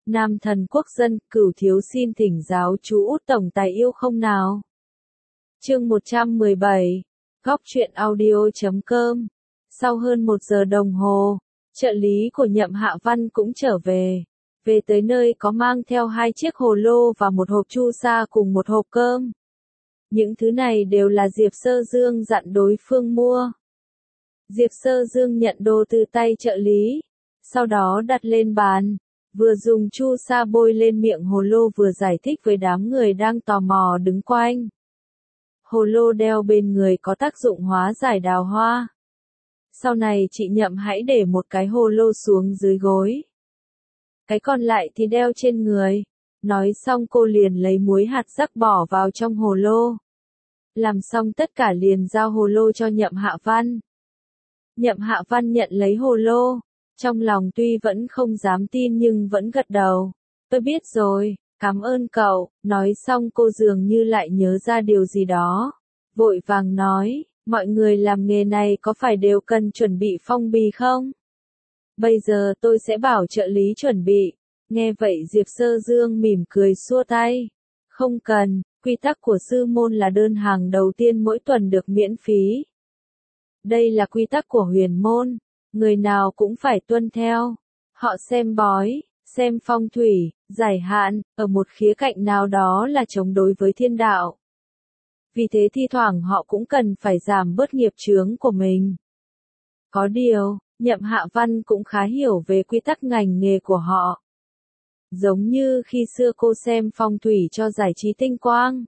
Nam thần quốc dân, Cửu thiếu xin thỉnh giáo chú Út tổng tài yêu không nào. Chương 117, Góc truyện audio.com. Sau hơn 1 giờ đồng hồ, trợ lý của Nhậm Hạ Văn cũng trở về. Về tới nơi có mang theo 2 chiếc hồ lô và một hộp chu sa cùng một hộp cơm. Những thứ này đều là Diệp Sơ Dương dặn đối phương mua. Diệp Sơ Dương nhận đồ từ tay trợ lý, sau đó đặt lên bàn, vừa dùng chu sa bôi lên miệng hồ lô vừa giải thích với đám người đang tò mò đứng quanh. Hồ lô đeo bên người có tác dụng hóa giải đào hoa. Sau này chị Nhậm hãy để một cái hồ lô xuống dưới gối. Cái còn lại thì đeo trên người. Nói xong cô liền lấy muối hạt rắc bỏ vào trong hồ lô. Làm xong tất cả liền giao hồ lô cho Nhậm Hạ Văn. Nhậm Hạ Văn nhận lấy hồ lô. Trong lòng tuy vẫn không dám tin nhưng vẫn gật đầu. Tôi biết rồi, cảm ơn cậu. Nói xong cô dường như lại nhớ ra điều gì đó. Vội vàng nói, mọi người làm nghề này có phải đều cần chuẩn bị phong bì không? Bây giờ tôi sẽ bảo trợ lý chuẩn bị. Nghe vậy Diệp Sơ Dương mỉm cười xua tay. Không cần, quy tắc của sư môn là đơn hàng đầu tiên mỗi tuần được miễn phí. Đây là quy tắc của huyền môn, người nào cũng phải tuân theo. Họ xem bói, xem phong thủy, giải hạn, ở một khía cạnh nào đó là chống đối với thiên đạo. Vì thế thi thoảng họ cũng cần phải giảm bớt nghiệp chướng của mình. Có điều, Nhậm Hạ Văn cũng khá hiểu về quy tắc ngành nghề của họ. Giống như khi xưa cô xem phong thủy cho giải trí tinh quang.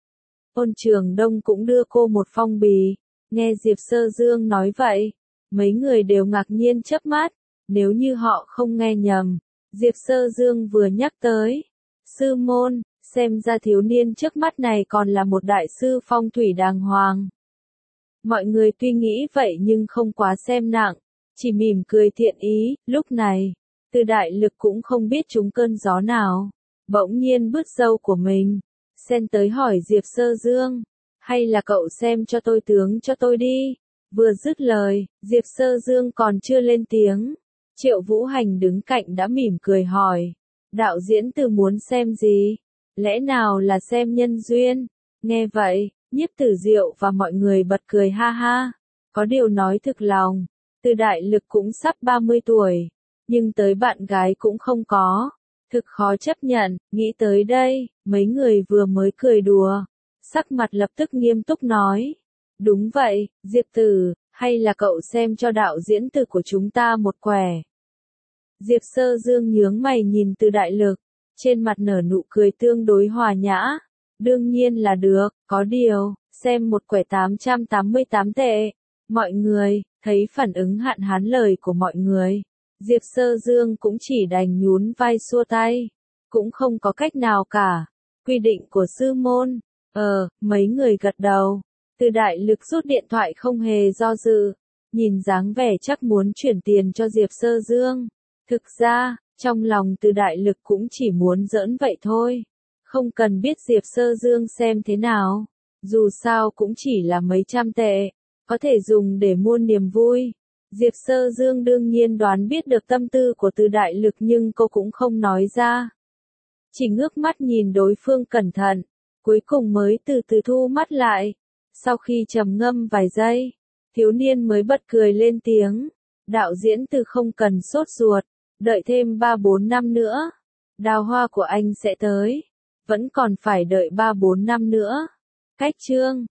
Ôn Trường Đông cũng đưa cô một phong bì. Nghe Diệp Sơ Dương nói vậy, mấy người đều ngạc nhiên chớp mắt. Nếu như họ không nghe nhầm, Diệp Sơ Dương vừa nhắc tới sư môn, xem ra thiếu niên trước mắt này còn là một đại sư phong thủy đàng hoàng. Mọi người tuy nghĩ vậy nhưng không quá xem nặng, chỉ mỉm cười thiện ý. Lúc này, Từ Đại Lực cũng không biết trúng cơn gió nào, bỗng nhiên bứt râu của mình, xen tới hỏi Diệp Sơ Dương, hay là cậu xem cho tôi tướng cho tôi đi. Vừa dứt lời, Diệp Sơ Dương còn chưa lên tiếng, Triệu Vũ Hành đứng cạnh đã mỉm cười hỏi, đạo diễn Từ muốn xem gì? Lẽ nào là xem nhân duyên? Nghe vậy, Nhiếp Tử Diệu và mọi người bật cười ha ha. Có điều nói thực lòng, Từ Đại Lực cũng sắp 30 tuổi, nhưng tới bạn gái cũng không có. Thực khó chấp nhận. Nghĩ tới đây, mấy người vừa mới cười đùa, sắc mặt lập tức nghiêm túc nói. Đúng vậy, Diệp Tử, hay là cậu xem cho đạo diễn Từ của chúng ta một quẻ. Diệp Sơ Dương nhướng mày nhìn Từ Đại Lực, trên mặt nở nụ cười tương đối hòa nhã. Đương nhiên là được, có điều, xem một quẻ 888 tệ. Mọi người, thấy phản ứng hạn hán lời của mọi người, Diệp Sơ Dương cũng chỉ đành nhún vai xua tay. Cũng không có cách nào cả. Quy định của sư môn. Mấy người gật đầu. Từ Đại Lực rút điện thoại không hề do dự. Nhìn dáng vẻ chắc muốn chuyển tiền cho Diệp Sơ Dương. Thực ra, trong lòng Từ Đại Lực cũng chỉ muốn giỡn vậy thôi. Không cần biết Diệp Sơ Dương xem thế nào. Dù sao cũng chỉ là mấy trăm tệ. Có thể dùng để mua niềm vui. Diệp Sơ Dương đương nhiên đoán biết được tâm tư của Từ Đại Lực nhưng cô cũng không nói ra. Chỉ ngước mắt nhìn đối phương cẩn thận. Cuối cùng mới từ từ thu mắt lại. Sau khi trầm ngâm vài giây, thiếu niên mới bật cười lên tiếng. Đạo diễn Từ không cần sốt ruột. Đợi thêm 3-4 năm nữa. Đào hoa của anh sẽ tới. Vẫn còn phải đợi 3-4 năm nữa. Cách chương